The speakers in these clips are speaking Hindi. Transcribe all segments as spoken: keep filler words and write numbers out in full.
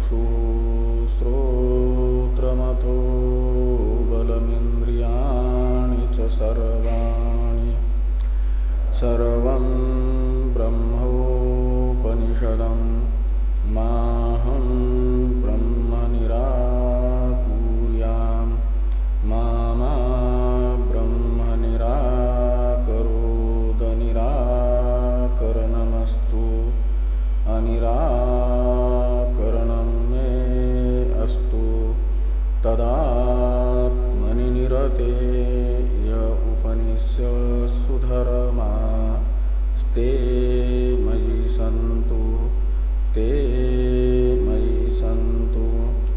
चक्षुः श्रोत्रमथो बलमिन्द्रियाणि च सर्वाणि सर्वं ब्रह्मोपनिषदं माहं ब्रह्म निराकुर्यां मा मा ब्रह्म निराकरोद निराकरणमस्तु अनिराकरणं मे अस्तु तदात्मनि निरते य उपनिषत्सु धर्मा ते मयि सन्तु ते मयि सन्तु।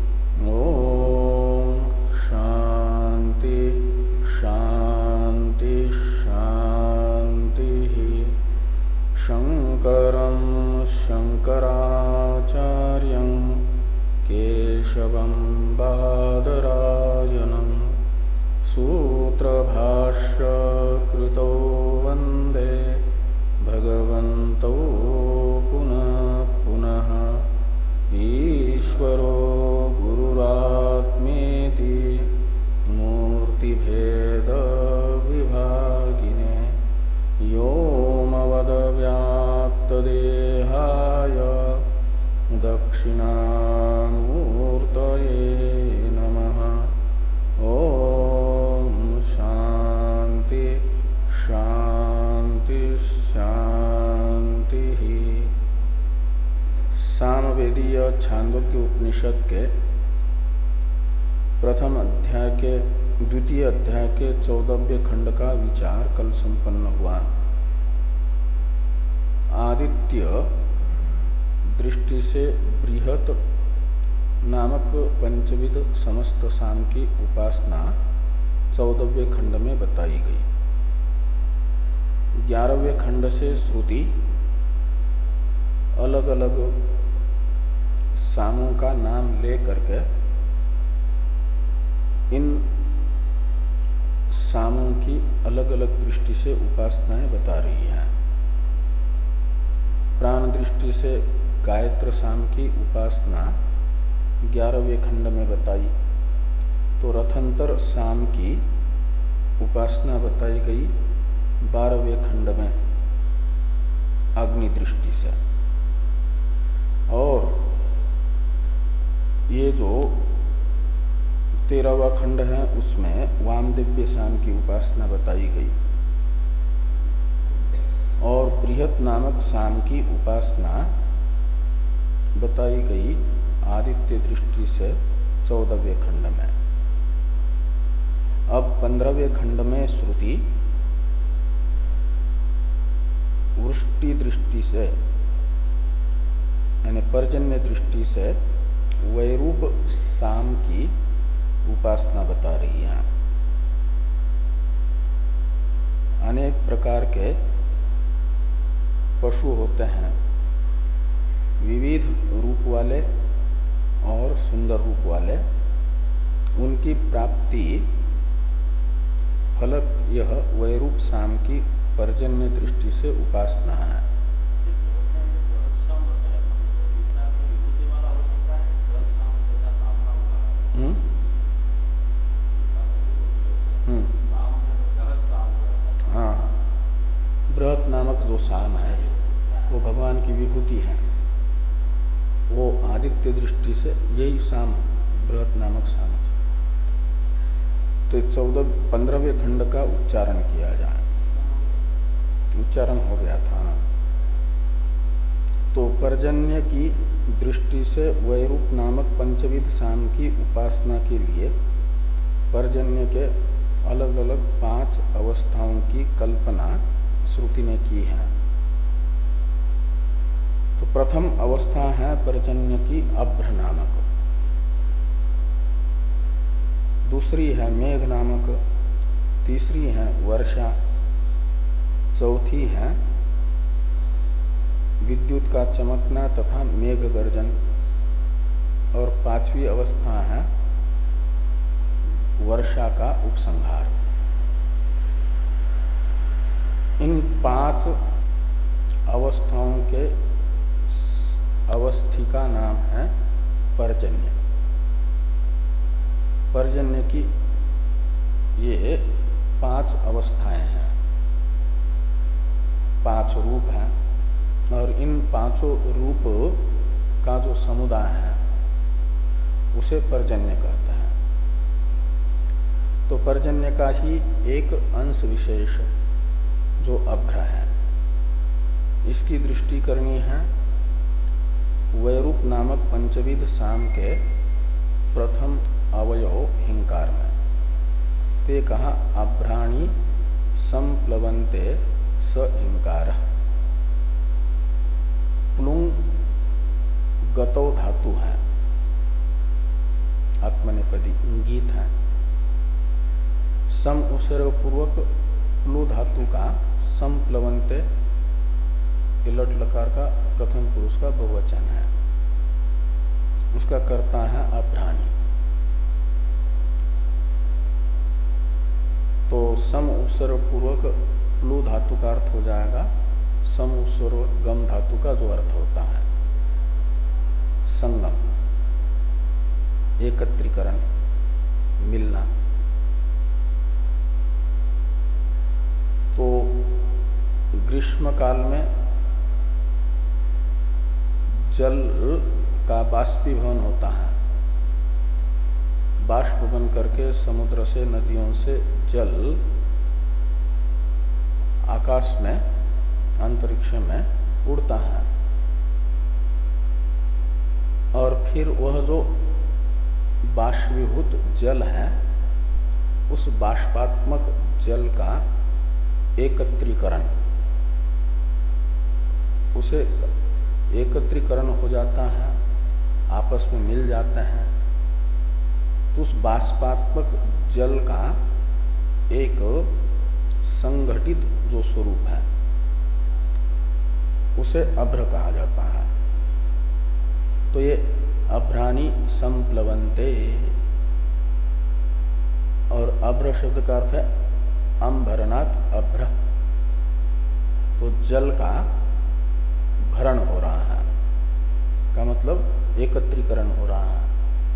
ओम शांति शांति शांति। शंकरं शंकराचार्यं केशवं बादरायणं सूत्रभाष्य कृतो वन्दे भगवन्तौ पुनः पुनः। ईश्वरो गुरुरात्मेति मूर्तिभेद विभागिने व्योमवद्व्याप्तदेहाय दक्षिणामूर्तये नमः। ओम शांति शांति शांति। सामवेदीय छांदोग्य उपनिषद के प्रथम अध्याय के द्वितीय अध्याय के चौदहवें खंड का विचार कल संपन्न हुआ। आदित्य दृष्टि से बृहत नामक पंचविध समस्त साम की उपासना चौदहवें खंड में बताई गई। ग्यारहवें खंड से श्रुति अलग अलग सामों का नाम ले करके इन सामों की अलग अलग दृष्टि से उपासनाएं बता रही है। प्राण दृष्टि से गायत्र साम की उपासना ग्यारहवें खंड में बताई, तो रथंतर साम की उपासना बताई गई बारहवें खंड में अग्नि दृष्टि से। और ये जो तेरहवां खंड है उसमें वामदिव्य साम की उपासना बताई गई और बृहत नामक साम की उपासना बताई गई आदित्य दृष्टि से चौदहवें खंड में। अब पंद्रहवें खंड में श्रुति वृष्टि दृष्टि से यानी पर्जन्य दृष्टि से वैरूप साम की उपासना बता रही है। अनेक प्रकार के पशु होते हैं, विविध रूप वाले और सुंदर रूप वाले। उनकी प्राप्ति फलक यह वैरूप साम की पर्जन्य दृष्टि से उपासना है। हम्म हम्म हाँ, बृहत नामक जो साम है वो भगवान की विभूति है। वो आदित्य दृष्टि से यही साम बृहत नामक साम। तो चौदह पंद्रहवें खंड का उच्चारण किया जाए, उच्चारण हो गया था। तो पर्जन्य की दृष्टि से वैरूप नामक पंचविध साम की उपासना के लिए पर्जन्य के अलग अलग पांच अवस्थाओं की कल्पना श्रुति ने की है। तो प्रथम अवस्था है पर्जन्य की अभ्र नामक, दूसरी है मेघ नामक, तीसरी है वर्षा, चौथी है विद्युत का चमकना तथा मेघ गर्जन, और पांचवी अवस्था है वर्षा का उपसंहार। इन पांच अवस्थाओं के अवस्थी का नाम है पर्जन्य। पर्जन्य की ये पांच अवस्थाएं हैं, पांच रूप हैं, और इन पांचों रूप का जो समुदाय है उसे पर्जन्य कहते हैं। तो पर्जन्य का ही एक अंश विशेष जो अभ्र है, इसकी दृष्टि करनी है वैरूप नामक पंचविध साम के प्रथम अवयव हिंकार में। ते कहा अभ्राणी संप्लवन्ते स हिंकार। प्लुंग गतौ धातु है, आत्मनेपदी इंगित है। सम उपसर्ग पूर्वक प्लु धातु का संप्लवन्ते लट लकार का प्रथम पुरुष का बहुवचन है, उसका कर्ता है अभ्राणी। तो सम उपसर्ग पूर्वक प्लु धातु का अर्थ हो जाएगा सम उपसर्ग गम धातु का जो अर्थ होता है संगम, एकत्रीकरण, मिलना। तो ग्रीष्म काल में जल का बाष्पीभवन होता है, बाष्प बन करके समुद्र से नदियों से जल आकाश में अंतरिक्ष में उड़ता है, और फिर वह जो बाष्पीभूत जल है उस बाष्पात्मक जल का एकत्रीकरण, उसे एकत्रीकरण हो जाता है, आपस में मिल जाते हैं। तो उस बाष्पात्मक जल का एक संगठित जो स्वरूप है उसे अभ्र कहा जाता है। तो ये अभ्राणी संप्लवन्ते, और अभ्र शब्द का अर्थ है अम्भरनात् अभ्र, तो जल का भरण हो रहा है, का मतलब एकत्रीकरण हो रहा है।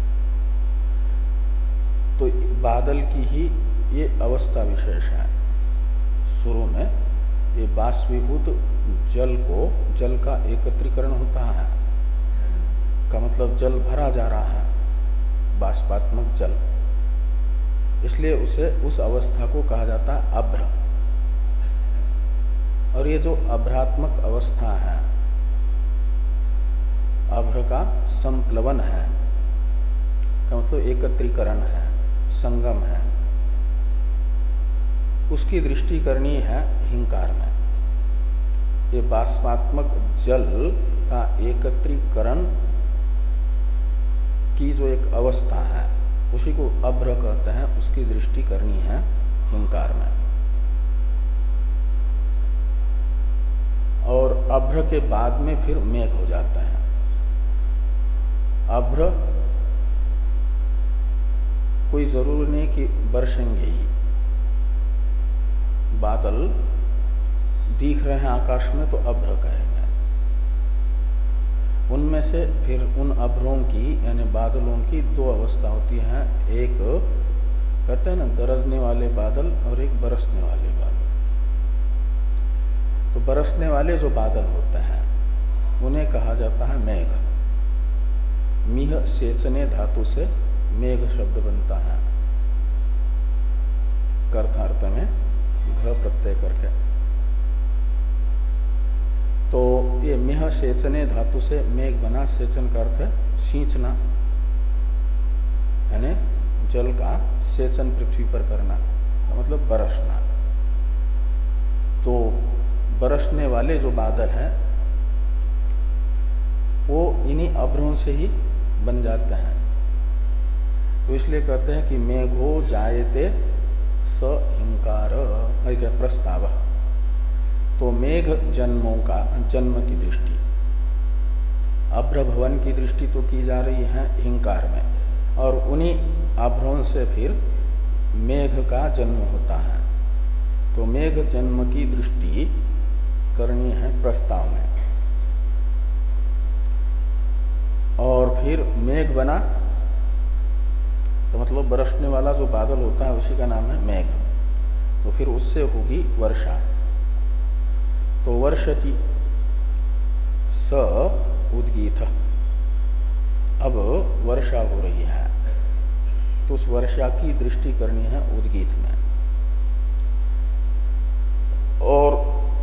तो बादल की ही ये अवस्था विशेष है। शुरू में ये बाष्पीभूत जल को, जल का एकत्रीकरण होता है, का मतलब जल भरा जा रहा है, बाष्पात्मक जल, इसलिए उसे उस अवस्था को कहा जाता है अभ्र। और ये जो अभ्रात्मक अवस्था है, अभ्र का संप्लवन है, का मतलब एकत्रीकरण है, संगम है, उसकी दृष्टि करनी है हिंकार में। ये बाष्पात्मक जल का एकत्रीकरण की जो एक अवस्था है उसी को अभ्र कहते हैं, उसकी दृष्टि करनी है हिंकार में। और अभ्र के बाद में फिर मेघ हो जाता है। अभ्र कोई जरूरी नहीं कि बरसेंगे ही, बादल दिख रहे हैं आकाश में तो अभ्र कहेंगे। उनमें से फिर उन अभ्रों की यानी बादलों की दो अवस्था होती है, एक कहते हैं ना गरजने वाले बादल और एक बरसने वाले बादल। तो बरसने वाले जो बादल होते हैं उन्हें कहा जाता है मेघ। मिह सेचने धातु से मेघ शब्द बनता है, कर्तार्थ में घ प्रत्यय करके। तो ये मिह सेचने धातु से मेघ बना, सेचन का अर्थ है सींचना, यानी जल का सेचन पृथ्वी पर करना, मतलब बरसना। तो बरसने वाले जो बादल हैं वो इन्हीं अभ्रों से ही बन जाते हैं। तो इसलिए कहते हैं कि मेघो जायते स हिंकार प्रस्ताव। तो मेघ जन्मों का, जन्म की दृष्टि, अभ्र भवन की दृष्टि तो की जा रही है हिंकार में, और उन्हीं अभ्रों से फिर मेघ का जन्म होता है। तो मेघ जन्म की दृष्टि करनी है प्रस्ताव में। और फिर फिर मेघ बना तो मतलब बरसने वाला जो बादल होता है उसी का नाम है मेघ। तो फिर उससे होगी वर्षा। तो वर्षति स उद्गीत, अब वर्षा हो रही है तो उस वर्षा की दृष्टि करनी है उद्गीत में। और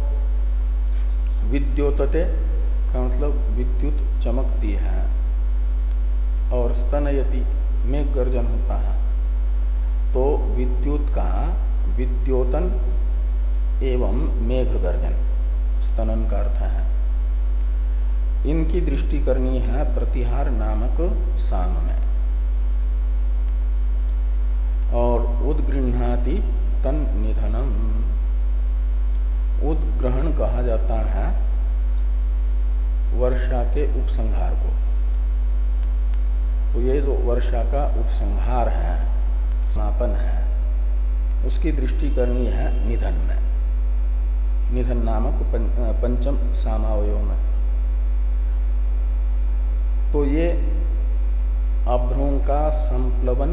विद्योतते का मतलब विद्युत चमकती है, और स्तनयति मेघ गर्जन होता है। तो विद्युत का विद्योतन एवं मेघ गर्जन स्तनन का अर्थ है। इनकी दृष्टि करनी है प्रतिहार नामक साम में। और उद्गृह्णाति तन निधनम, उद्ग्रहण कहा जाता है वर्षा के उपसंहार को। तो ये जो वर्षा का उपसंहार है, समापन है, उसकी दृष्टि करनी है निधन में, निधन नामक पंचम सामावयों में। तो ये अभ्रों का संप्लवन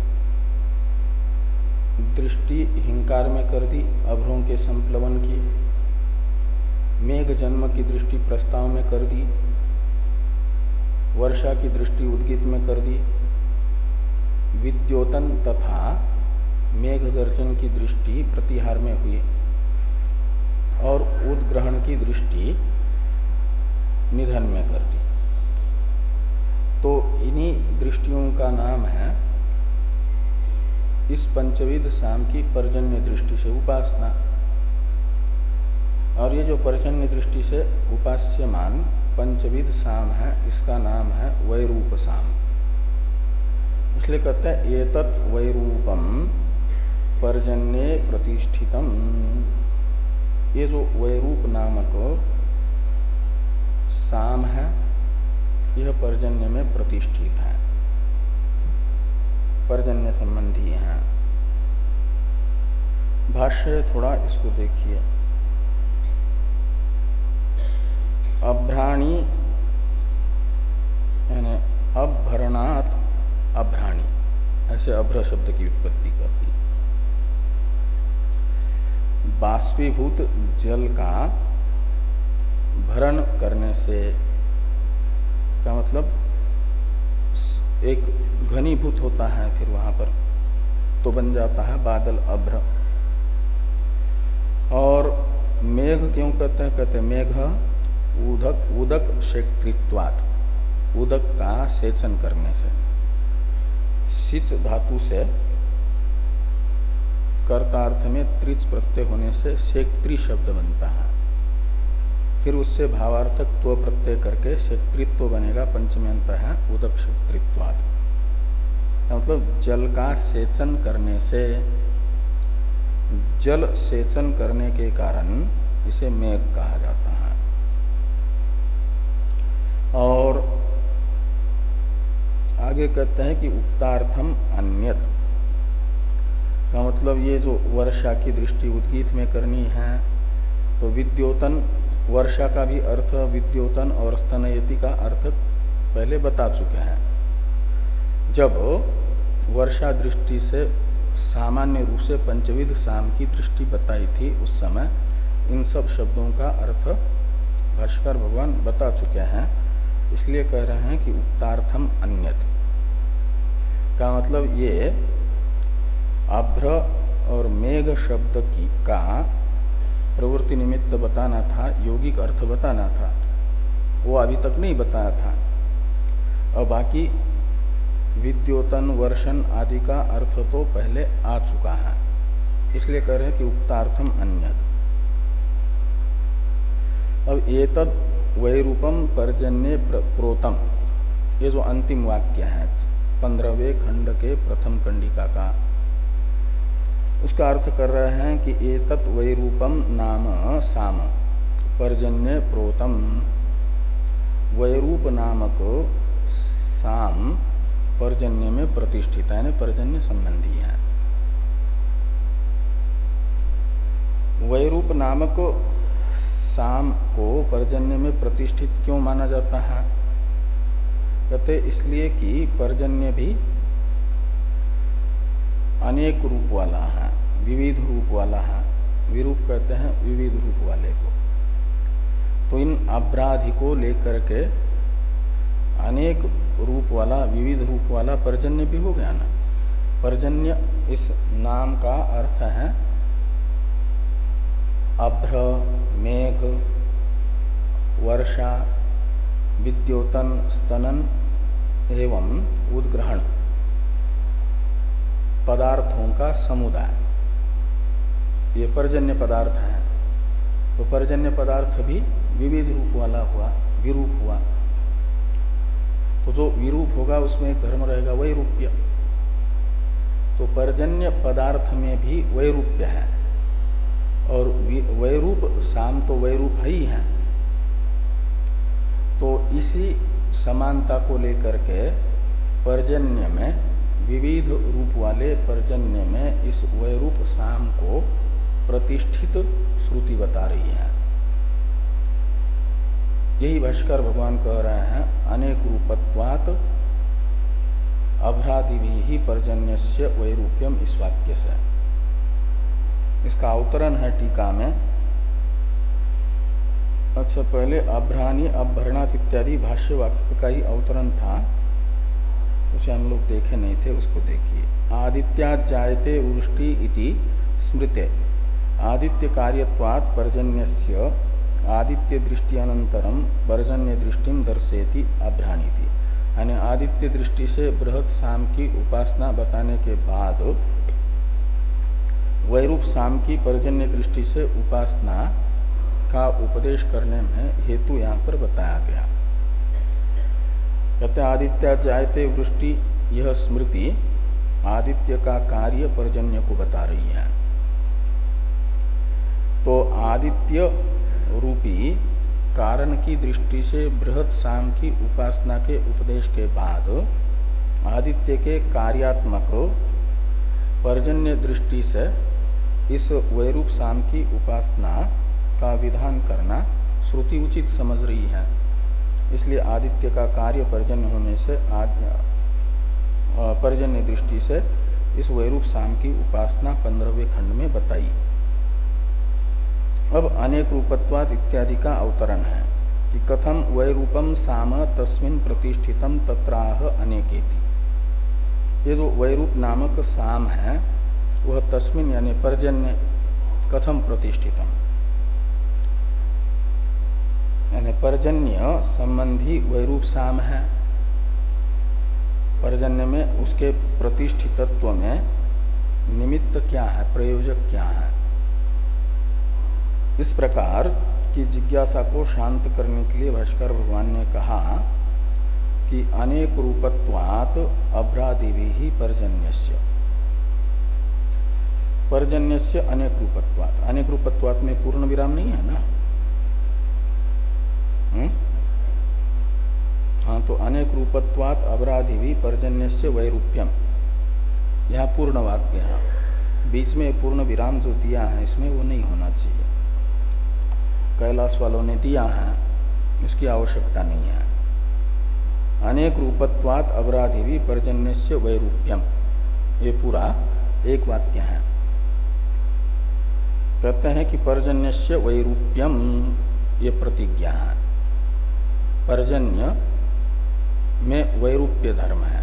दृष्टि हिंकार में कर दी, अभ्रों के संप्लवन की। मेघ जन्म की दृष्टि प्रस्ताव में कर दी, वर्षा की दृष्टि उद्गीत में कर दी। विद्योतन तथा मेघ गर्जन की दृष्टि प्रतिहार में हुई, और उद्ग्रहण की दृष्टि निधन में कर दी। तो इन्हीं दृष्टियों का नाम है इस पंचविध साम की पर्जन्य दृष्टि से उपासना। और ये जो पर्जन्य दृष्टि से उपास्यमान पंचविध साम है, इसका नाम है वैरूप साम। इसलिए कहते हैं एतत् वैरूपम पर्जन्ये प्रतिष्ठितम। ये जो वैरूप नामक साम है, यह पर्जन्य में प्रतिष्ठित है, पर्जन्य संबंधी है। भाष्य थोड़ा इसको देखिए। अभ्राणी यानी अभरणात अभ्राणी, ऐसे अभ्र शब्द की उत्पत्ति करती। बाष्पीभूत जल का भरण करने से का मतलब एक घनीभूत होता है, फिर वहां पर तो बन जाता है बादल अभ्र। और मेघ क्यों कहते हैं? कहते हैं मेघ उदक उदक क्षेत्रित्वात्, उदक का सेचन करने से। सिच धातु से कर्तार्थ में त्रिच प्रत्यय होने से क्षेत्री शब्द बनता है। फिर उससे भावार्थक त्व प्रत्यय करके क्षेत्रित्व बनेगा, पंचमी अंत है उदक क्षेत्रित्वात्। मतलब जल का सेचन करने से, जल सेचन करने के कारण इसे मेघ कहा जाता है। और आगे कहते हैं कि उक्तार्थम अन्यत का मतलब ये जो वर्षा की दृष्टि उद्गीत में करनी है, तो विद्योतन वर्षा का भी अर्थ विद्योतन और स्तनयति का अर्थ पहले बता चुके हैं। जब वर्षा दृष्टि से सामान्य रूप से पंचविध साम की दृष्टि बताई थी, उस समय इन सब शब्दों का अर्थ भाष्कर भगवान बता चुके हैं। इसलिए कह रहे हैं कि उक्तार्थम अन्यत का मतलब ये अभ्र और मेघ शब्द की का प्रवृत्ति निमित्त बताना था, यौगिक अर्थ बताना था, वो अभी तक नहीं बताया था। और बाकी विद्योतन वर्षण आदि का अर्थ तो पहले आ चुका है। इसलिए कह रहे हैं कि उक्तार्थम अन्यत। अब एतद वैरूपम पर्जन्ये प्रोतम, ये जो अंतिम वाक्य है पंद्रहवें खंड के प्रथम कंडिका का, उसका अर्थ कर रहे हैं कि एतत् वैरूपम नाम साम पर्जन्य प्रोतम। वैरूप नामक साम पर्जन्य में प्रतिष्ठित है, पर्जन्य संबंधी है। वैरूप नामक साम को पर्जन्य में प्रतिष्ठित क्यों माना जाता है? कहते इसलिए कि पर्जन्य भी अनेक रूप वाला है, विविध रूप वाला है। विरूप कहते हैं विविध रूप वाले को। तो इन अभ्राधि को लेकर के अनेक रूप वाला, विविध रूप वाला पर्जन्य भी हो गया ना। पर्जन्य इस नाम का अर्थ है अभ्र, मेघ, वर्षा, विद्योतन, स्तनन एवं उद्ग्रहण पदार्थों का समुदाय, ये पर्जन्य पदार्थ है। तो पर्जन्य पदार्थ भी विविध रूप वाला हुआ, विरूप हुआ। तो जो विरूप होगा उसमें धर्म रहेगा वैरूप्य। तो पर्जन्य पदार्थ में भी वैरूप्य है और वैरूप साम तो वैरूप ही है। तो इसी समानता को लेकर के पर्जन्य में, विविध रूप वाले पर्जन्य में इस वैरूप साम को प्रतिष्ठित श्रुति बता रही है। यही भाष्कर भगवान कह रहे हैं अनेक रूपत्वात् अभ्रादिभिः ही पर्जन्यस्य वैरूप्यम, इस वाक्य से। इसका अवतरण है टीका में। अच्छा, पहले अभ्रानी, अभ्रणात् इत्यादि भाष्य वाक्य का ही अवतरण था, उसे हम लोग देखे नहीं थे, उसको देखिए। आदित्यात् जायते वृष्टि इति स्मृते आदित्य कार्यत्वात् पर्जन्यस्य आदित्य दृष्टि अनंतरम पर्जन्य दृष्टिम दर्शेति अभ्रानीति। यानी आदित्य दृष्टि से बृहत् साम की उपासना बताने के बाद वैरूप साम की पर्जन्य दृष्टि से उपासना का उपदेश करने में हेतु यहाँ पर बताया गया। कहते आदित्य जायते वृष्टि, यह स्मृति आदित्य का कार्य पर्जन्य को बता रही है। तो आदित्य रूपी कारण की दृष्टि से बृहत् साम की उपासना के उपदेश के बाद आदित्य के कार्यात्मक पर्जन्य दृष्टि से इस वैरूप साम की उपासना का विधान करना श्रुति उचित समझ रही है। इसलिए आदित्य का कार्य पर्जन्य होने से पर्जन्य दृष्टि से इस वैरूप साम की उपासना पंद्रहवें खंड में बताई। अब अनेक रूपत्वात् इत्यादि का अवतरण है कि कथम वैरूपम साम तस्मिन् प्रतिष्ठितम तत्राह अनेकेति। ये जो वैरूप नामक साम है वह तस्मिन् यानी पर्जन्य कथम प्रतिष्ठितम, यानी पर्जन्य संबंधी वैरूप साम है। पर्जन्य में उसके प्रतिष्ठितत्व में निमित्त क्या है, प्रयोजक क्या है, इस प्रकार की जिज्ञासा को शांत करने के लिए भाष्कर भगवान ने कहा कि अनेक रूपत्वात् अभ्रादिभिः पर्जन्यस्य, पर्जन्यस्य अनेक रूपत्वात्। अनेक रूपत्वात् में पूर्ण विराम नहीं है ना। हुँ? हाँ, तो अनेक रूपत्वात् अभ्रादिभिः पर्जन्यस्य वैरूप्यम, यहाँ पूर्ण वाक्य है। बीच में पूर्ण विराम जो दिया है इसमें वो नहीं होना चाहिए। कैलाश वालों ने दिया है, इसकी आवश्यकता नहीं है। अनेक रूपत्वात् अभ्रादिभिः पर्जन्यस्य वैरूप्यम, ये पूरा एक वाक्य है। कहते हैं कि पर्जन्यस्य वैरूप्यम ये प्रतिज्ञा है। पर्जन्य में वैरूप्य धर्म है।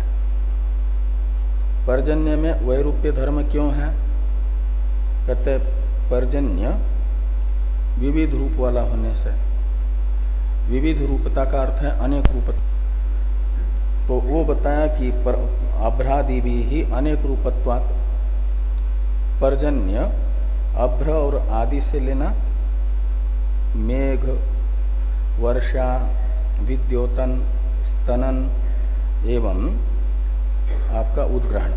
पर्जन्य में वैरूप्य धर्म क्यों है? कहते पर्जन्य विविध रूप वाला होने से, विविध रूपता का अर्थ है अनेक रूप। तो वो बताया कि पर अभ्रादिभिः ही अनेक रूपत्वात्, पर्जन्य अभ्र और आदि से लेना, मेघ, वर्षा, विद्योतन, स्तनन एवं आपका उद्ग्रहण,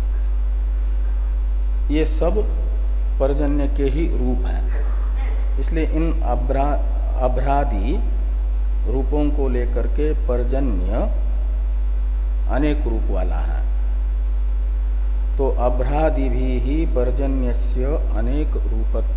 ये सब पर्जन्य के ही रूप हैं। इसलिए इन अभ्रा अभ्रादि रूपों को लेकर के पर्जन्य अनेक रूप वाला है। तो अभ्रादि भी ही पर्जन्यस्य अनेक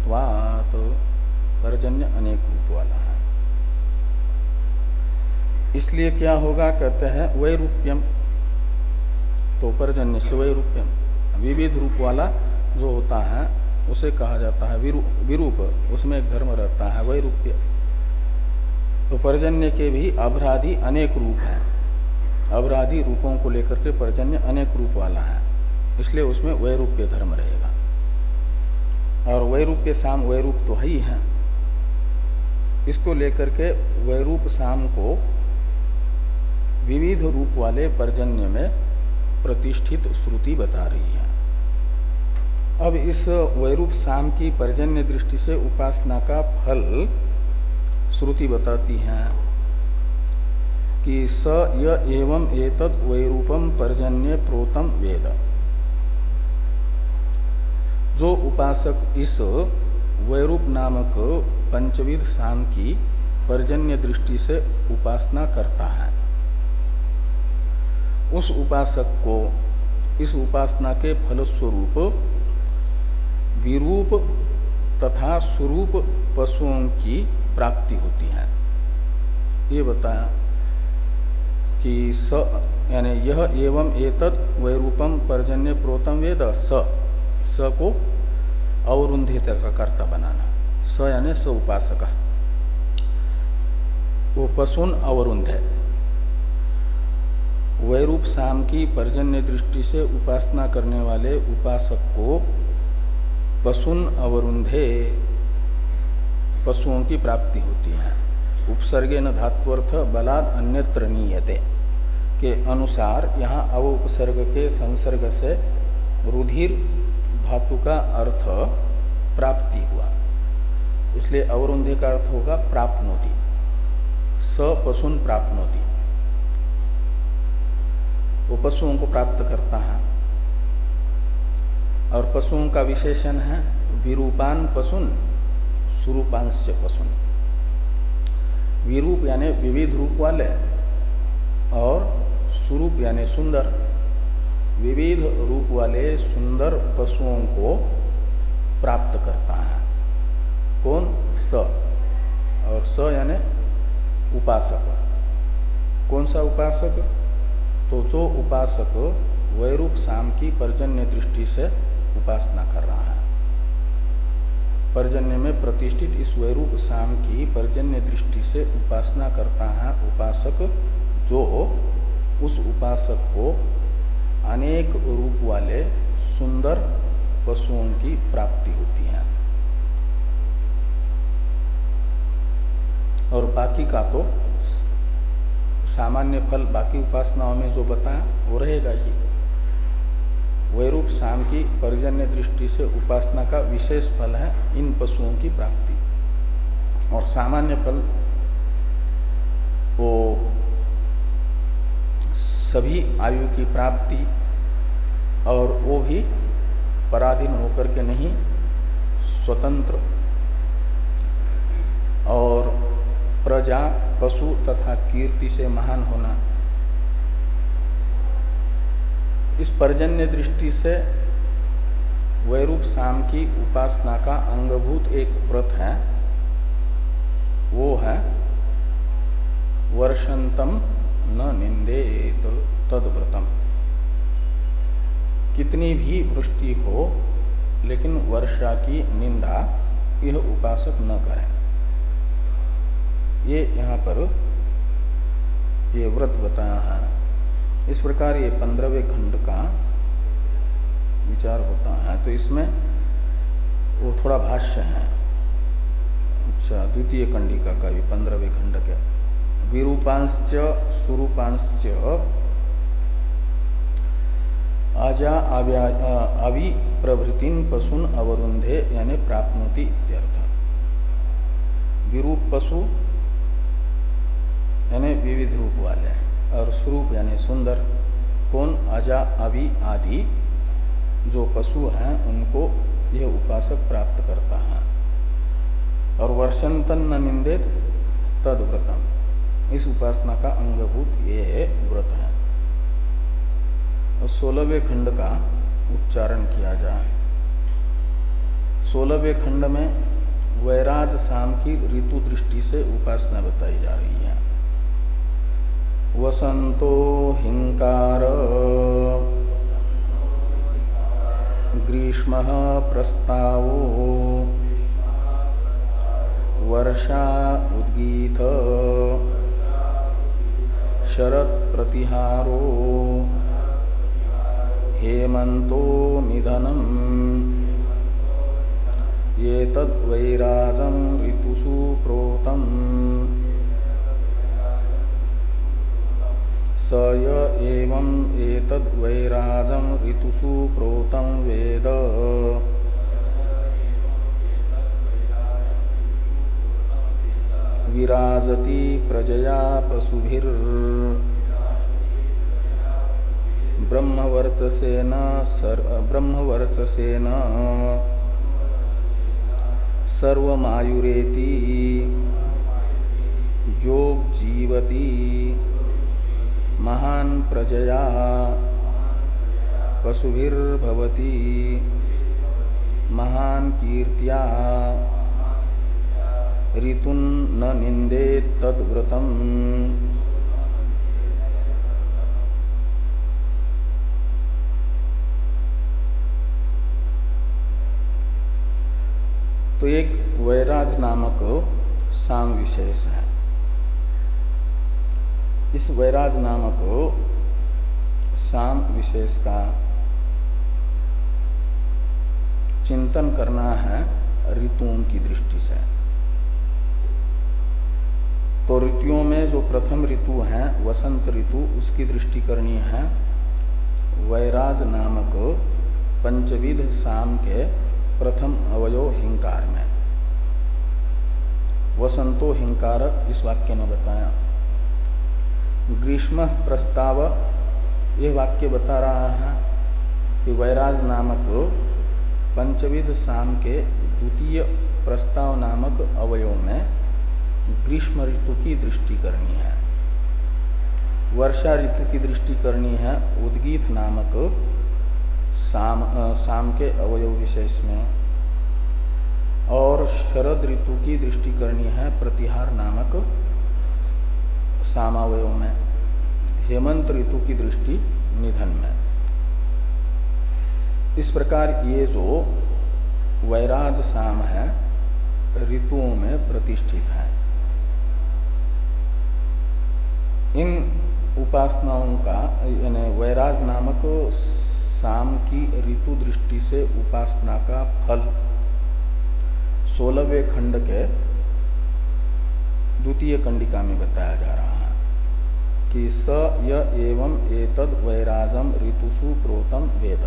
रूपत्वात्, पर्जन्य अनेक रूप वाला है। इसलिए क्या होगा, कहते हैं वैरूप्यम, तो पर्जन्य से वैरूप्यम, विविध रूप वाला जो होता है उसे कहा जाता है विरू, विरूप, उसमें एक धर्म रहता है वैरूप्य। तो पर्जन्य के भी अभ्रादि अनेक रूप है, अभ्रादि रूपों को लेकर के पर्जन्य अनेक रूप वाला है, इसलिए उसमें वैरूप्य धर्म रहेगा। और वैरूप्य साम वैरूप तो है ही है, इसको लेकर के वैरूप साम को विविध रूप वाले पर्जन्य में प्रतिष्ठित श्रुति बता रही है। अब इस वैरूप साम की पर्जन्य दृष्टि से उपासना का फल श्रुति बताती है कि स य एवं एतद् वैरूपम पर्जन्य प्रोतम वेद। जो उपासक इस वैरूप नामक पंचविध साम की पर्जन्य दृष्टि से उपासना करता है, उस उपासक को इस उपासना के फलस्वरूप विरूप तथा स्वरूप पशुओं की प्राप्ति होती है। ये बताया कि स यानी यह एवं एतद् वैरूपम पर्जन्य प्रोतम वेद, स स को अवरुंधित का कर्ता बनाना, स यानी स उपासक, वो पशुन अवरुंध है। वैरूप साम की पर्जन्य दृष्टि से उपासना करने वाले उपासक को पशुन अवरुंधे, पशुओं की प्राप्ति होती है। उपसर्गे न धात्वर्थ बलाद अन्यत्र नीयते के अनुसार यहाँ अव उपसर्ग के संसर्ग से रुधिर धातु का अर्थ प्राप्ति हुआ, इसलिए अवरुंधे का अर्थ होगा प्राप्नोति, स पशुन प्राप्नोति, वो पशुओं को प्राप्त करता है। और पशुओं का विशेषण है विरूपान पशुन स्वरूपांश्च पशुन। विरूप यानी विविध रूप वाले और स्वरूप यानी सुंदर, विविध रूप वाले सुंदर पशुओं को प्राप्त करता है। कौन? स, और स यानी उपासक। कौन सा उपासक? तो जो उपासक वैरूप साम की पर्जन्य दृष्टि से उपासना कर रहा है, पर्जन्य में प्रतिष्ठित इस वैरूप साम की पर्जन्य दृष्टि से उपासना करता है उपासक, जो उस उपासक को अनेक रूप वाले सुंदर पशुओं की प्राप्ति होती है। और बाकी का तो सामान्य फल बाकी उपासनाओं में जो बताया वो रहेगा ही। वैरूप साम की पर्जन्य दृष्टि से उपासना का विशेष फल है इन पशुओं की प्राप्ति, और सामान्य फल वो सभी आयु की प्राप्ति, और वो भी पराधीन होकर के नहीं, स्वतंत्र, और प्रजा पशु तथा कीर्ति से महान होना। इस पर्जन्य दृष्टि से वैरूप साम की उपासना का अंगभूत एक व्रत है, वो है वर्षंतम न निंदेत तद्व्रतम। कितनी भी वृष्टि हो लेकिन वर्षा की निंदा यह उपासक न करें। ये यहाँ पर ये व्रत बताया है। इस प्रकार ये पंद्रहवें खंड का विचार होता है। तो इसमें वो थोड़ा भाष्य है। अच्छा, द्वितीय कंडिका का भी पंद्रहवें खंड के विरूपांश्च स्वरूपांश्च आजा अवि प्रभृतिन पशुन अवरुंधे यानी प्राप्नोति इत्यर्थ। विरूप पशु यानी विविध रूप वाले, और स्वरूप यानी सुंदर। कौन? अजा अवि आदि जो पशु हैं उनको यह उपासक प्राप्त करता है। और वर्षंतन न निंदेत तद व्रतम, इस उपासना का अंगभूत ये व्रत है। और सोलहवें खंड का उच्चारण किया जाए। सोलहवें खंड में वैराज साम की ऋतु दृष्टि से उपासना बताई जा रही है। वसंतो हिंकार ग्रीष्मः प्रस्तावो वर्षा उद्गीत शरत् प्रतिहारो हेमंतो निधनम् एतद्वैराजं ऋतुषु प्रोतम् स य एवं एतद्वैराजं ऋतुषु प्रोतं वेद विराजति प्रजया पशुभिर् ब्रह्मवर्चसेन ब्रह्मवर्चसेन सर्वमायुरेति जोग जीवति महान प्रजया पशुभिर्भवति महान कीर्त्या ऋतुन न निंदेत तद्व्रतम्। तो एक वैराज नामक साम विशेष है। इस वैराज नामक साम विशेष का चिंतन करना है ऋतुओं की दृष्टि से। तो ऋतुओं में जो प्रथम ऋतु है वसंत ऋतु, उसकी दृष्टि करनी है वैराज नामक पंचविध साम के प्रथम अवयव हिंकार में। वसंतो हिंकार इस वाक्य में बताया। ग्रीष्म प्रस्ताव यह वाक्य बता रहा है कि वैराज नामक पंचविध साम के द्वितीय प्रस्ताव नामक अवयव में ग्रीष्म ऋतु की दृष्टि करनी है। वर्षा ऋतु की दृष्टि करनी है उद्गीत नामक साम साम के अवयव विशेष में, और शरद ऋतु की दृष्टि करनी है प्रतिहार नामक सामावयव में। हेमंत ऋतु की दृष्टि निधन में। इस प्रकार ये जो वैराज साम है ऋतुओं में प्रतिष्ठित है। इन उपासनाओं का यानी वैराज नामक साम की ऋतु दृष्टि से उपासना का फल सोलहवें खंड के द्वितीय कंडिका में बताया जा रहा है कि स य एवं एतद् वैराजम ऋतुषु प्रोतम वेद।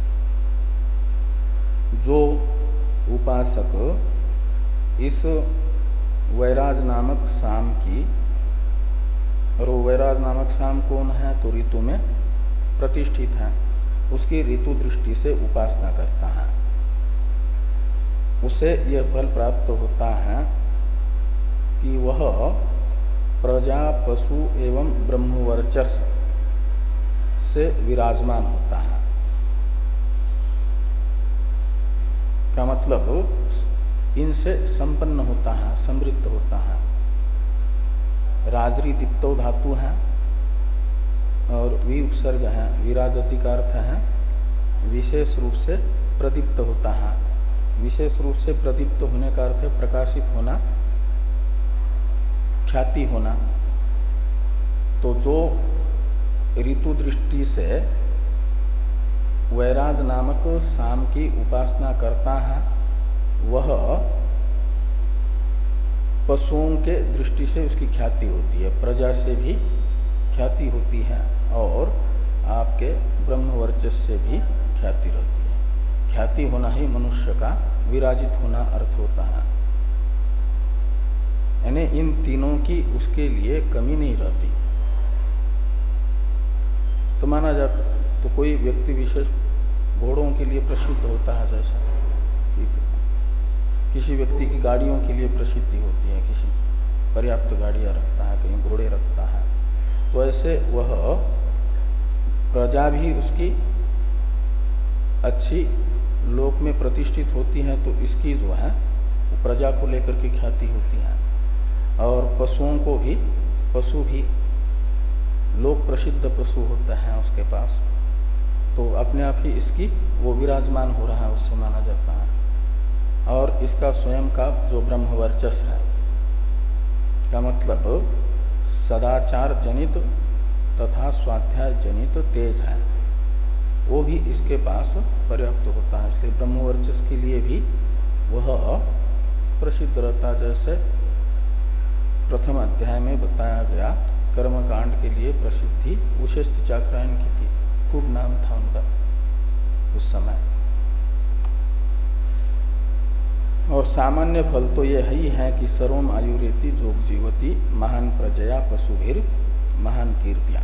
जो उपासक इस वैराज नामक साम की, और वो वैराज नामक साम कौन है तो ऋतु में प्रतिष्ठित है, उसकी ऋतु दृष्टि से उपासना करता है, उसे यह फल प्राप्त होता है कि वह प्रजा पशु एवं ब्रह्मवर्चस से विराजमान होता है। का मतलब इनसे संपन्न होता है, समृद्ध होता है। राजरी दिप्तो धातु है और वी उपसर्ग है, विराजति का अर्थ है विशेष रूप से प्रदीप्त होता है। विशेष रूप से प्रदीप्त होने का अर्थ है प्रकाशित होना, ख्याति होना। तो जो ऋतु दृष्टि से वैराज नामक साम की उपासना करता है वह पशुओं के दृष्टि से उसकी ख्याति होती है, प्रजा से भी ख्याति होती है और आपके ब्रह्मवर्चस से भी ख्याति रहती है। ख्याति होना ही मनुष्य का विराजित होना अर्थ होता है। यानी इन तीनों की उसके लिए कमी नहीं रहती। तो माना जाता तो कोई व्यक्ति विशेष घोड़ों के लिए प्रसिद्ध होता है, जैसा किसी व्यक्ति की गाड़ियों के लिए प्रसिद्धि होती है, किसी पर्याप्त गाड़ियां रखता है, कहीं घोड़े रखता है, तो ऐसे वह प्रजा भी उसकी अच्छी लोक में प्रतिष्ठित होती है, तो इसकी जो है प्रजा को लेकर के ख्याति होती है। और पशुओं को भी, पशु भी लोक प्रसिद्ध पशु होता है उसके पास, तो अपने आप ही इसकी वो विराजमान हो रहा है, उससे माना जाता है। और इसका स्वयं का जो ब्रह्म वर्चस है, का मतलब सदाचार जनित तथा स्वाध्याय जनित तेज है, वो भी इसके पास पर्याप्त होता है। इसलिए ब्रह्म वर्चस के लिए भी वह प्रसिद्ध रहता। जैसे प्रथम अध्याय में बताया गया, कर्मकांड के लिए प्रसिद्धि उशेष चाक्रायन की थी, खूब नाम था उनका उस समय। और सामान्य फल तो यह ही है कि सर्वम आयुरेति जोग जीवती महान प्रजया पशुभिर महान कीर्तिया।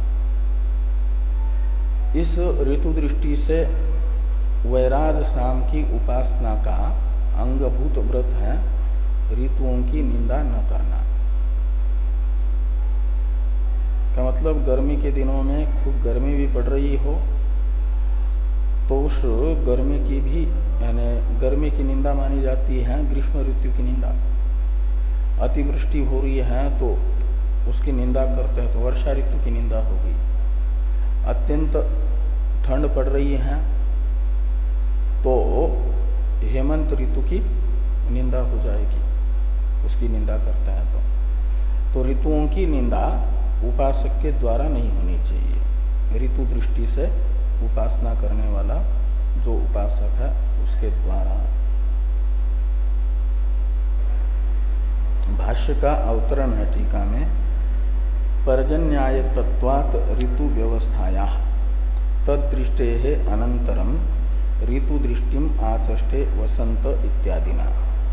इस ऋतु दृष्टि से वैराज शाम की उपासना का अंगभूत व्रत है ऋतुओं की निंदा न करना। का मतलब गर्मी के दिनों में खूब गर्मी भी पड़ रही हो तो उस गर्मी की भी यानी गर्मी की निंदा मानी जाती है ग्रीष्म ऋतु की निंदा। अतिवृष्टि हो रही है तो उसकी निंदा करते हैं तो वर्षा ऋतु की निंदा होगी। अत्यंत ठंड पड़ रही है तो हेमंत ऋतु की निंदा हो जाएगी, उसकी निंदा करते हैं तो तो ऋतुओं की निंदा उपासक के द्वारा नहीं होनी चाहिए। ऋतु दृष्टि से उपासना करने वाला जो उपासक है उसके द्वारा। भाष्य का अवतरण है टीका में, पर्जन्याय तत्वात् ऋतु व्यवस्थाया तदृष्टे अनंतरम ऋतु दृष्टिम आचष्टे वसंत इत्यादिना।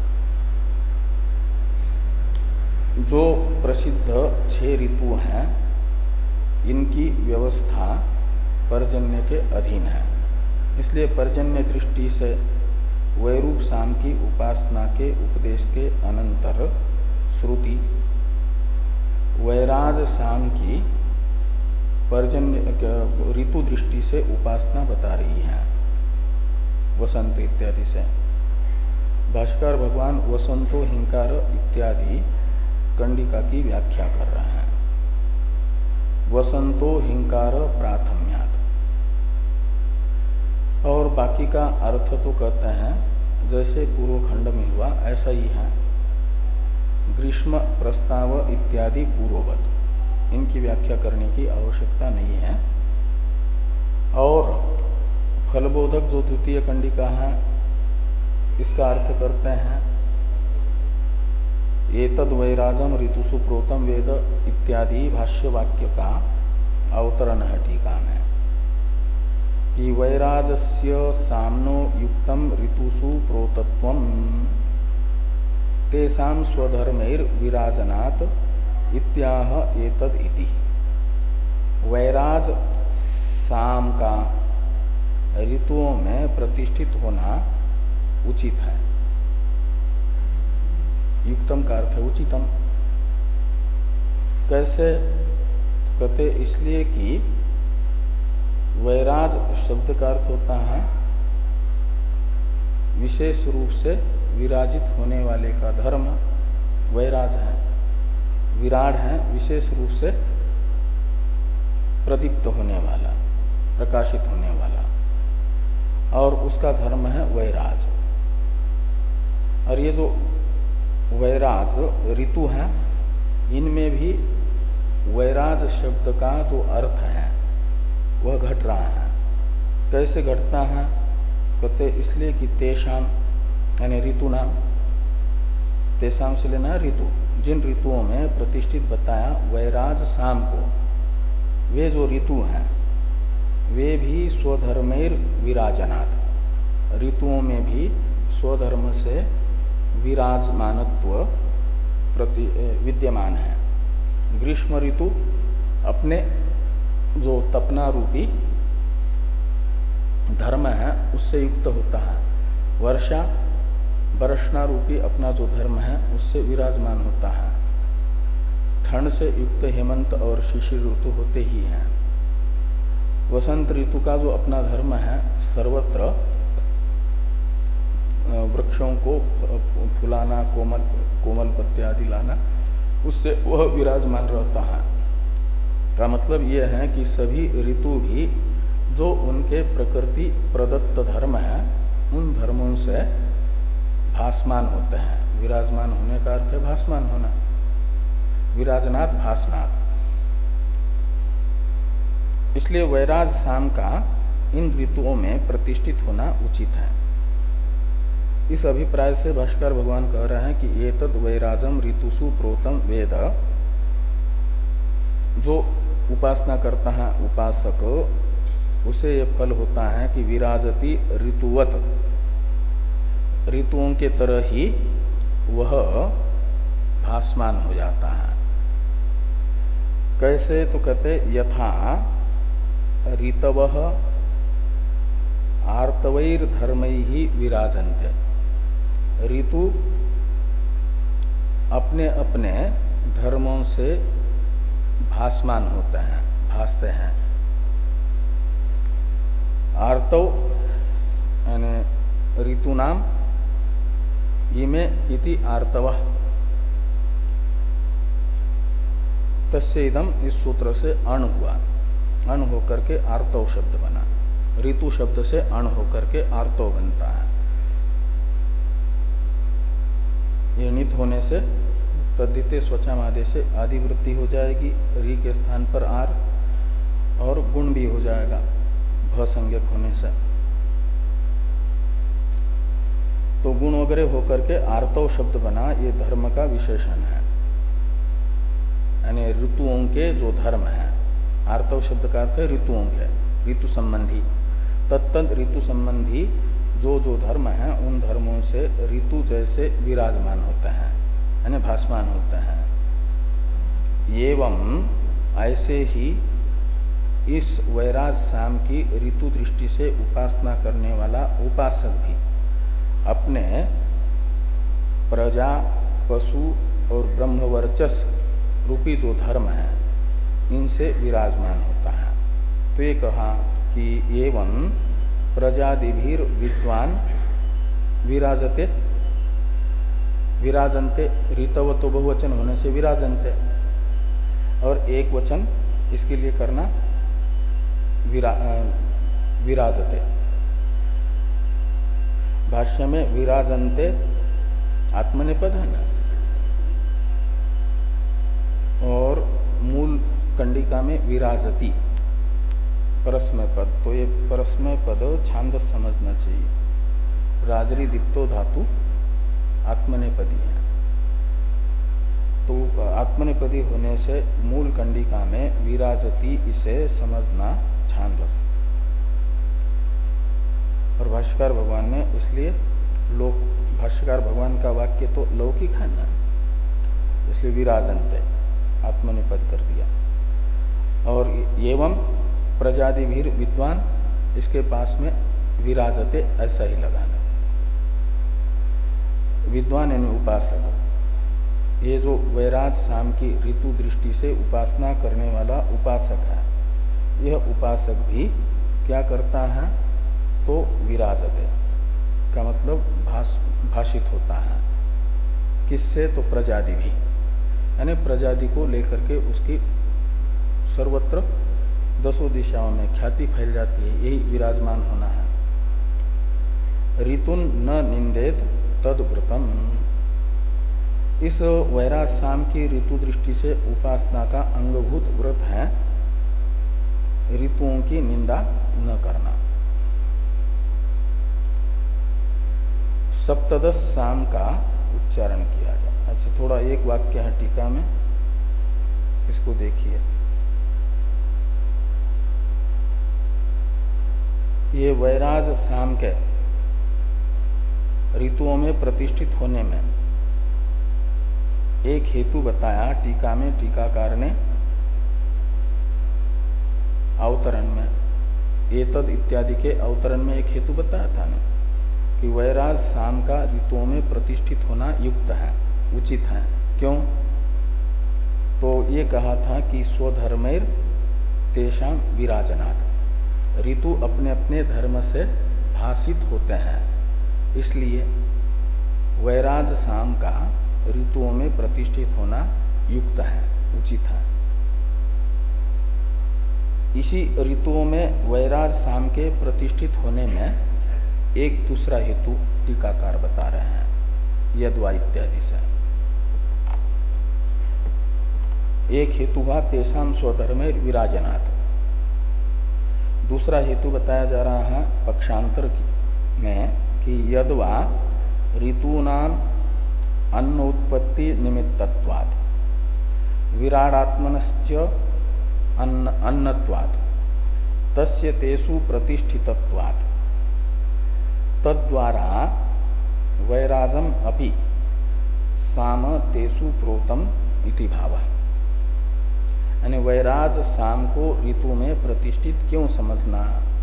जो प्रसिद्ध छह ऋतु हैं इनकी व्यवस्था पर्जन्य के अधीन है। इसलिए पर्जन्य दृष्टि से वैरूप शाम की उपासना के उपदेश के अनंतर श्रुति वैराज शाम की पर्जन्य ऋतु दृष्टि से उपासना बता रही है वसंत इत्यादि से। भाष्कर भगवान वसंतो हिंकार इत्यादि कंडिका की व्याख्या कर रहे हैं। वसंतो हिंकार प्राथम्यात्, और बाकी का अर्थ तो कहते हैं जैसे पूर्व खंड में हुआ ऐसा ही है। ग्रीष्म प्रस्ताव इत्यादि पूर्ववत, इनकी व्याख्या करने की आवश्यकता नहीं है। और फलबोधक जो द्वितीय कंडिका है इसका अर्थ करते हैं एतद वैराजम ऋतुषु प्रोतम वेद इत्यादि भाष्य वाक्य का अवतरण है टीका में कि वैराजस्य साम्नो युक्तम ऋतुषु प्रोतत्वम तेषां स्वधर्मैर विराजनात् इत्याह एतद इति। वैराज साम का ऋतुओं में प्रतिष्ठित होना उचित है। युक्तम का अर्थ है उचितम। कैसे कहते? इसलिए कि वैराज शब्द का अर्थ होता है विशेष रूप से विराजित होने वाले का धर्म वैराज है। विराड है विशेष रूप से प्रदीप्त होने वाला, प्रकाशित होने वाला, और उसका धर्म है वैराज। और ये जो वैराज ऋतु है इनमें भी वैराज शब्द का जो अर्थ है वह घट रहा है। कैसे घटता है? कहते इसलिए कि तेषाम यानी ऋतु नाम, तेषाम से लेना ऋतु, जिन ऋतुओं में प्रतिष्ठित बताया वैराज शाम को, वे जो ऋतु हैं वे भी स्वधर्मेर विराजनात्, ऋतुओं में भी स्वधर्म से विराजमानत्व प्रति विद्यमान है। ग्रीष्म ऋतु अपने जो तपना रूपी धर्म है उससे युक्त होता है। वर्षा बरसना रूपी अपना जो धर्म है उससे विराजमान होता है। ठंड से युक्त हेमंत और शिशिर ऋतु होते ही हैं। वसंत ऋतु का जो अपना धर्म है सर्वत्र वृक्षों को फुलाना, कोमल कोमल पत्ते आदि लाना, उससे वह विराजमान रहता है। का मतलब ये है कि सभी ऋतु भी जो उनके प्रकृति प्रदत्त धर्म है उन धर्मों से भासमान होते हैं। विराजमान होने का अर्थ है भासमान होना, विराजनाथ भासनाथ। इसलिए वैराज साम का इन ऋतुओं में प्रतिष्ठित होना उचित है। इस अभिप्राय से भाष्कर भगवान कह रहे हैं कि ये तद वैराजम ऋतुसु प्रोतम वेद, जो उपासना करता है उपासक उसे ये फल होता है कि विराजती ऋतुवत, ऋतुओं के तरह ही वह भासमान हो जाता है। कैसे? तो कहते यथा ऋतवः आर्तवैर धर्मैहि विराजन्ते। ऋतु अपने अपने धर्मों से भासमान होते हैं, भासते हैं। आर्तव यानी ऋतु नाम इमे इति आर्तवः, तस्य इदम इस सूत्र से अण हुआ, अण होकर के आर्तव शब्द बना। ऋतु शब्द से अण होकर के आर्तव बनता है। ये नित होने से तद्धिते स्वचम आदेश से आदि वृत्ति हो जाएगी, री के स्थान पर आर, और गुण भी हो जाएगा भ संज्ञक होने से। तो गुण वगैरह होकर के आर्तव शब्द बना। ये धर्म का विशेषण है, यानी ऋतुओं के जो धर्म है। आर्तव शब्द का अर्थ है ऋतुओं के, ऋतु संबंधी। तत्तद ऋतु संबंधी जो जो धर्म है उन धर्मों से ऋतु जैसे विराजमान होते हैं, यानी भासमान होते हैं। एवं ऐसे ही इस वैराज शाम की ऋतु दृष्टि से उपासना करने वाला उपासक भी अपने प्रजा, पशु और ब्रह्मवर्चस रूपी जो धर्म है इनसे विराजमान होता है। तो ये कहा कि एवं प्रजादिभीर विद्वान विराजते, विराजन्ते, ऋतव तो बहुवचन होने से विराजन्ते, और एक वचन इसके लिए करना विरा, विराजते। भाष्य में विराजन्ते आत्मनेपद है ना, और मूल कंडिका में विराजती परस्मय पद। तो ये परस्मय पद छांदस समझना चाहिए। राजरी दिप्तो धातु आत्मनेपदी है, तो आत्मनेपदी होने से मूल कंडिका में विराजती इसे समझना छांदस। और भाष्यकार भगवान ने इसलिए लोक, भाष्यकार भगवान का वाक्य तो लौकिक है ना, इसलिए विराजन्ते आत्मनेपद कर दिया। और एवं प्रजादिभीर विद्वान, इसके पास में विराजते ऐसा ही लगाना। विद्वान यानी उपासक। ये जो वैराज शाम की ऋतु दृष्टि से उपासना करने वाला उपासक है, यह उपासक भी क्या करता है? तो विराजते का मतलब भाष, भाषित होता है। किससे? तो प्रजादि भी, यानी प्रजादि को लेकर के उसकी सर्वत्र दसों दिशाओं में ख्याति फैल जाती है। यही विराजमान होना है। ऋतुन न निंदेत तद व्रतम। इस वैराज शाम की ऋतु दृष्टि से उपासना का अंगभूत व्रत है ऋतुओं की निंदा न करना। सप्तदश शाम का उच्चारण किया जाए। अच्छा, थोड़ा एक वाक्य है टीका में, इसको देखिए। ये वैराज शाम के ऋतुओं में प्रतिष्ठित होने में एक हेतु बताया टीका में, टीकाकार ने अवतरण में, एतद इत्यादि के अवतरण में एक हेतु बताया था ना कि वैराज शाम का ऋतुओं में प्रतिष्ठित होना युक्त है, उचित है। क्यों? तो ये कहा था कि स्वधर्मेर तेषां विराजनात्, ऋतु अपने अपने धर्म से भाषित होते हैं, इसलिए वैराज शाम का ऋतुओं में प्रतिष्ठित होना युक्त है, उचित है। इसी ऋतुओं में वैराज साम के प्रतिष्ठित होने में एक दूसरा हेतु टीकाकार बता रहे हैं यद्वा इत्यादि से। एक हेतु हुआ तेषाम स्वधर्मे विराजनात्, दूसरा हेतु बताया जा रहा है पक्षांतर में कि यद्वा ऋतूनाम अन्न उत्पत्ति निमित्तत्वात् विराडात्मनश्च अन्न अन्नत्वात् तस्य तेषु प्रतिष्ठितत्वात् तद्वारा वैराजम अपि साम तेषु प्रोतम इति भावः। यानी वैराज साम को ऋतु में प्रतिष्ठित क्यों समझना?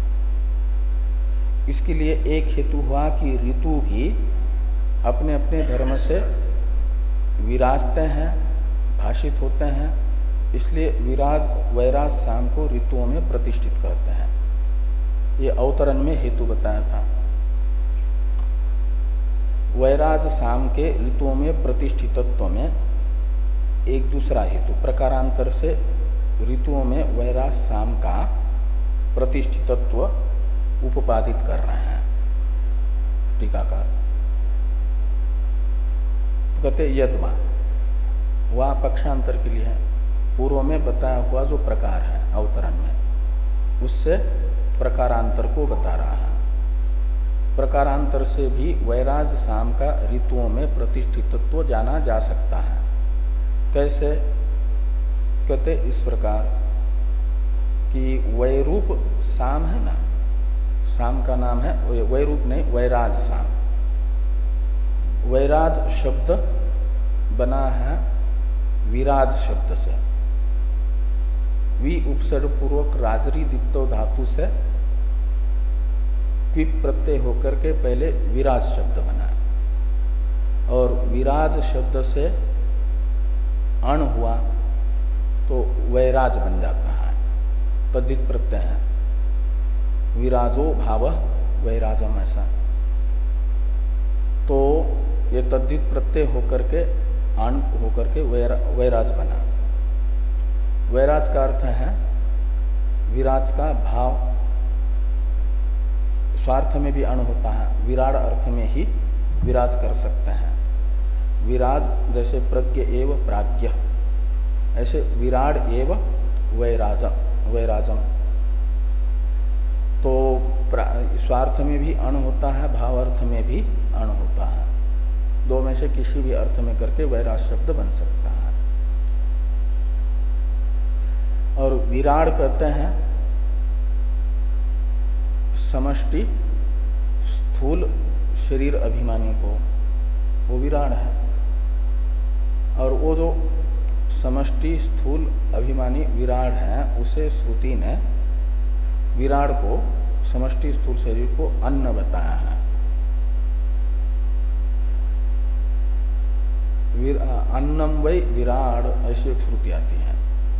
इसके लिए एक हेतु हुआ कि ऋतु भी अपने अपने धर्म से विराजते हैं, भाषित होते हैं, इसलिए विराज वैराज साम को ऋतुओं में प्रतिष्ठित कहते हैं। ये अवतरण में हेतु बताया था। वैराज साम के ऋतुओं में प्रतिष्ठितत्व में एक दूसरा हेतु प्रकारांतर से ऋतुओं में वैराज साम का प्रतिष्ठितत्व उपादित कर रहे हैं टीकाकार। कहते यद्वा, वह पक्षांतर के लिए है, पूर्व में बताया हुआ जो प्रकार है अवतरण में उससे प्रकारांतर को बता रहा है। प्रकारांतर से भी वैराज साम का ऋतुओं में प्रतिष्ठितत्व जाना जा सकता है। कैसे? कहते इस प्रकार कि वैरूप साम है ना, साम का नाम है वैरूप नहीं वैराज साम। वैराज शब्द बना है विराज शब्द से, वि उपसर्ग पूर्वक राजरी दित्तो धातु से क्विप प्रत्यय होकर के पहले विराज शब्द बना, और विराज शब्द से अण हुआ तो वैराज बन जाता है, तद्धित प्रत्यय है। विराजो भाव वैराजम, ऐसा। तो ये तद्धित प्रत्यय होकर के अण होकर के वैरा, वैराज बना। वैराज का अर्थ है विराज का भाव, स्वार्थ में भी अण होता है, विराड अर्थ में ही विराज कर सकते हैं। विराज जैसे प्रज्ञ एव प्राज्ञ, ऐसे विराड एव वैराज वैराजम। तो स्वार्थ में भी अण होता है, भाव अर्थ में भी अण होता है। दो में से किसी भी अर्थ में करके वैराज शब्द बन सकता है। और विराड कहते हैं समष्टि स्थूल शरीर अभिमानी को, वो विराड है। और वो जो समष्टि स्थूल अभिमानी विराड है उसे श्रुति ने विराड को, समष्टि स्थूल शरीर को अन्न बताया है। अन्नम वै विराड, ऐसी एक श्रुति आती है।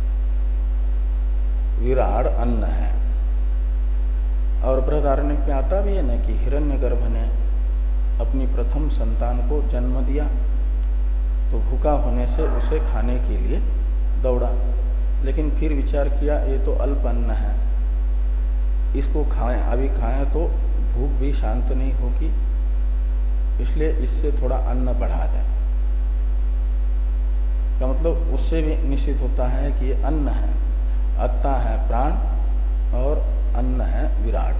विराड अन्न है। और बृहदारण्यक में आता भी है न कि हिरण्यगर्भ ने अपनी प्रथम संतान को जन्म दिया तो भूखा होने से उसे खाने के लिए दौड़ा, लेकिन फिर विचार किया ये तो अल्प अन्न है, इसको खाएं, अभी खाएं तो भूख भी शांत नहीं होगी, इसलिए इससे थोड़ा अन्न बढ़ा दें। का मतलब उससे भी निश्चित होता है कि ये अन्न है, अत्ता है प्राण और अन्न है विराट।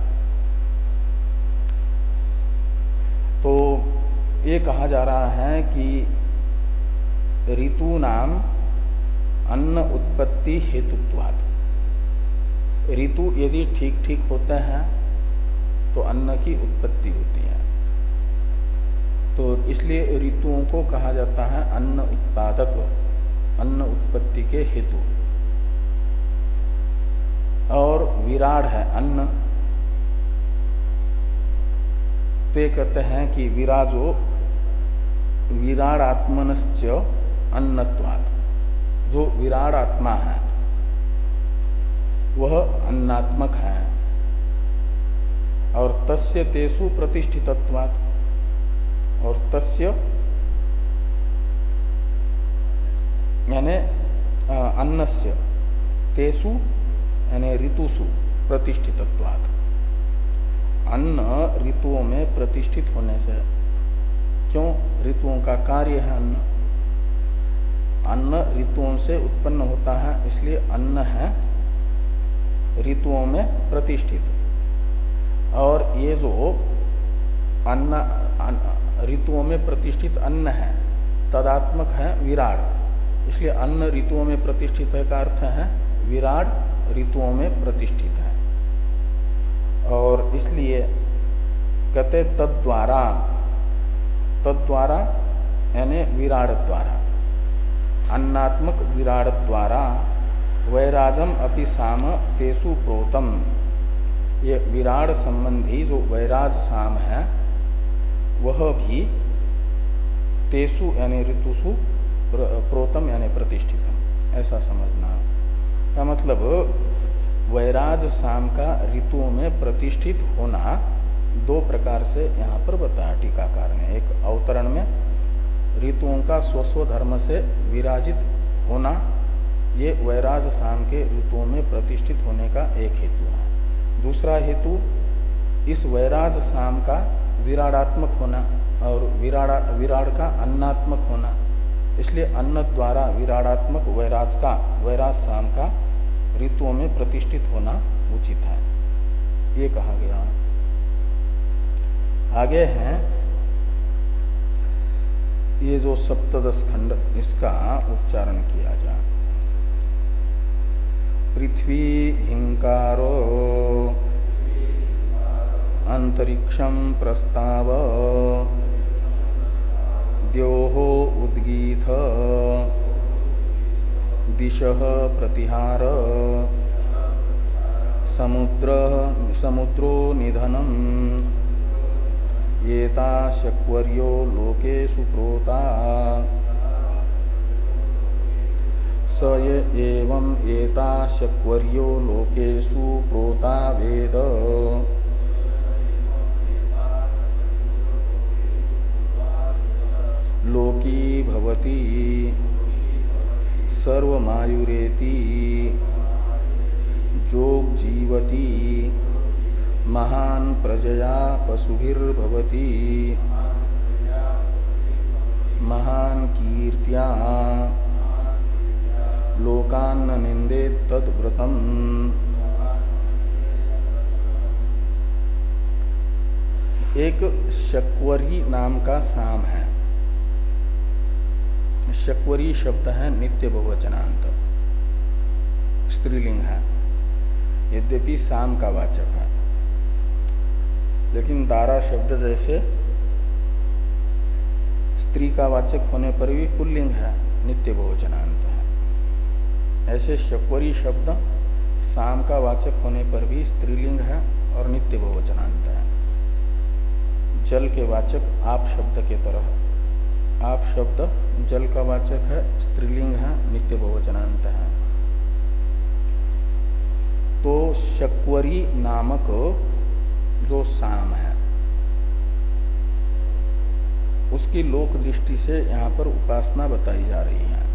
तो ये कहा जा रहा है कि ऋतु नाम अन्न उत्पत्ति हेतुत्वात्, ऋतु यदि ठीक ठीक होते हैं तो अन्न की उत्पत्ति होती है। तो इसलिए ऋतुओं को कहा जाता है अन्न उत्पादक, अन्न उत्पत्ति के हेतु। और विराड है अन्न, तो ये कहते हैं कि विराजो विराड आत्मनश्च अन्नत्वात्, जो विराड आत्मा है वह अन्नात्मक है। और तस्य तेषु प्रतिष्ठितत्वात्, और तस्य यानी अन्नस्य, तेषु यानी ऋतुसु प्रतिष्ठितत्वात्। अन्न ऋतुओं में प्रतिष्ठित होने से, क्यों? ऋतुओं का कार्य है अन्न। अन्न ऋतुओं से उत्पन्न होता है, इसलिए अन्न है ऋतुओं में प्रतिष्ठित। और ये जो अन्न ऋतुओं में प्रतिष्ठित अन्न है तदात्मक है विराड, इसलिए अन्न ऋतुओं में प्रतिष्ठित है का अर्थ है विराड ऋतुओं में प्रतिष्ठित है। और इसलिए कहते तद्वारा, तद्वारा यानी विराड द्वारा, अन्नात्मक विराड द्वारा वैराजम अपि साम तेसु प्रोतम, ये विराड संबंधी जो वैराज साम है वह भी तेसु यानी ऋतुसु प्रोतम यानी प्रतिष्ठितम, ऐसा समझना का मतलब वैराज साम का ऋतुओं में प्रतिष्ठित होना दो प्रकार से यहाँ पर बताया टीकाकार ने। एक अवतरण में ऋतुओं का स्वस्व धर्म से विराजित होना, ये वैराज साम के ऋतुओं में प्रतिष्ठित होने का एक हेतु है। दूसरा हेतु इस वैराज साम का विराडात्मक होना और विराड़ा विराड का अन्नात्मक होना, इसलिए अन्न द्वारा विराडात्मक वैराज का वैराज साम का ऋतुओं में प्रतिष्ठित होना उचित है, ये कहा गया। आगे है ये जो सप्तदश खंड, इसका उच्चारण किया जाए। पृथ्वी हिंकारो अंतरिक्षम प्रस्ताव द्योहो उद्गीत दिशः प्रतिहार समुद्र समुद्रो निधनम एता शक्वर्यो लोकेषु प्रोता स ये एवं एता शक्वर्यो लोकेषु प्रोता वेद लोकी भवति सर्वमायुरेति जोग जीवति महान प्रजया पशुभिर्भवति महान कीर्त्या लोकान्न निंदेत तद्व्रतम। एक शक्वरी नाम का साम है। शक्वरी शब्द है नित्य बहुवचनांत, स्त्रीलिंग है, यद्यपि साम का वाचक है, लेकिन दारा शब्द जैसे स्त्री का वाचक होने पर भी पुल्लिंग है, नित्य बहुवचनांत है। ऐसे शक्वरी शब्द साम का वाचक होने पर भी स्त्रीलिंग है और नित्य बहुवचनांत है। जल के वाचक आप शब्द के तरह, आप शब्द जल का वाचक है, स्त्रीलिंग है, नित्य बहुवचनांत है। तो शक्वरी नामक जो साम है उसकी लोक दृष्टि से यहाँ पर उपासना बताई जा रही है।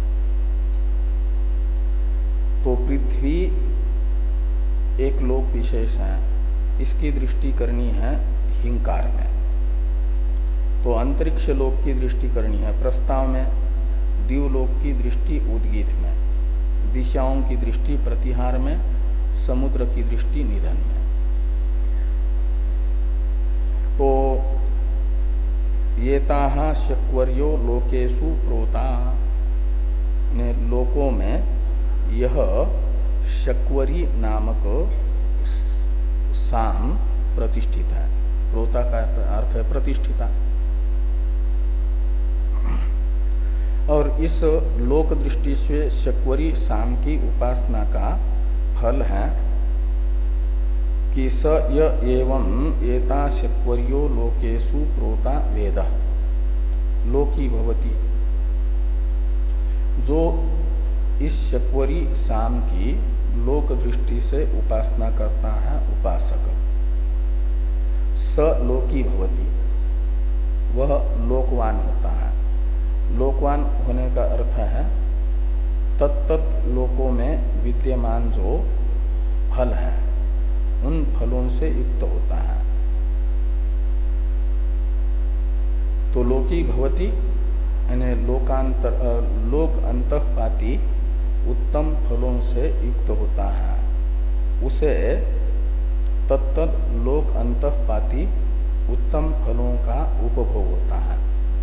तो पृथ्वी एक लोक विशेष है, इसकी दृष्टि करनी है हिंकार में। तो अंतरिक्ष लोक की दृष्टि करनी है प्रस्ताव में, दिवलोक की दृष्टि उद्गीत में, दिशाओं की दृष्टि प्रतिहार में, समुद्र की दृष्टि निधन में। तो येताः शक्वर्यो लोकेषु प्रोता, ने लोकों में यह शक्वरी नामक साम प्रतिष्ठित है। प्रोता का अर्थ है प्रतिष्ठिता। और इस लोक दृष्टि से शक्वरी साम की उपासना का फल है कि स य एवं एता शक्वर्यो लोकेषु प्रोता वेद लोकी भवति। जो इस शक्वरी साम की लोक दृष्टि से उपासना करता है उपासक, स लोकी भवति, वह लोकवान होता है। लोकवान होने का अर्थ है तत्त लोकों में विद्यमान जो फल है उन फलों से युक्त होता है। तो लोकी भवती यानी लोकांतर लोक अंतःपाती उत्तम फलों से युक्त होता है, उसे तत्तद लोक अंतःपाती उत्तम फलों का उपभोग होता है।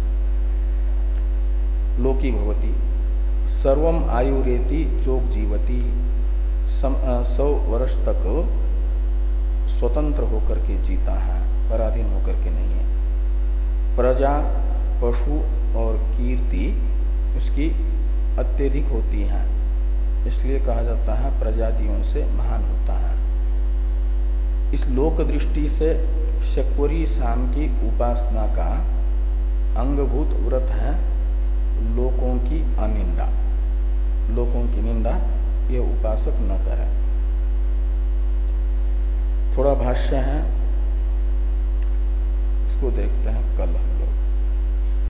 लोकी भवती सर्वम आयुरेति चोक जीवती, सौ वर्ष तक स्वतंत्र होकर के जीता है, पराधीन होकर के नहीं है। प्रजा पशु और कीर्ति उसकी अत्यधिक होती है, इसलिए कहा जाता है प्रजातियों से महान होता है। इस लोक दृष्टि से शक्वरी शाम की उपासना का अंगभूत व्रत है लोकों की अनिंदा। लोकों की निंदा ये उपासक न करे। थोड़ा भाष्य है, इसको देखते हैं कल हम लोग।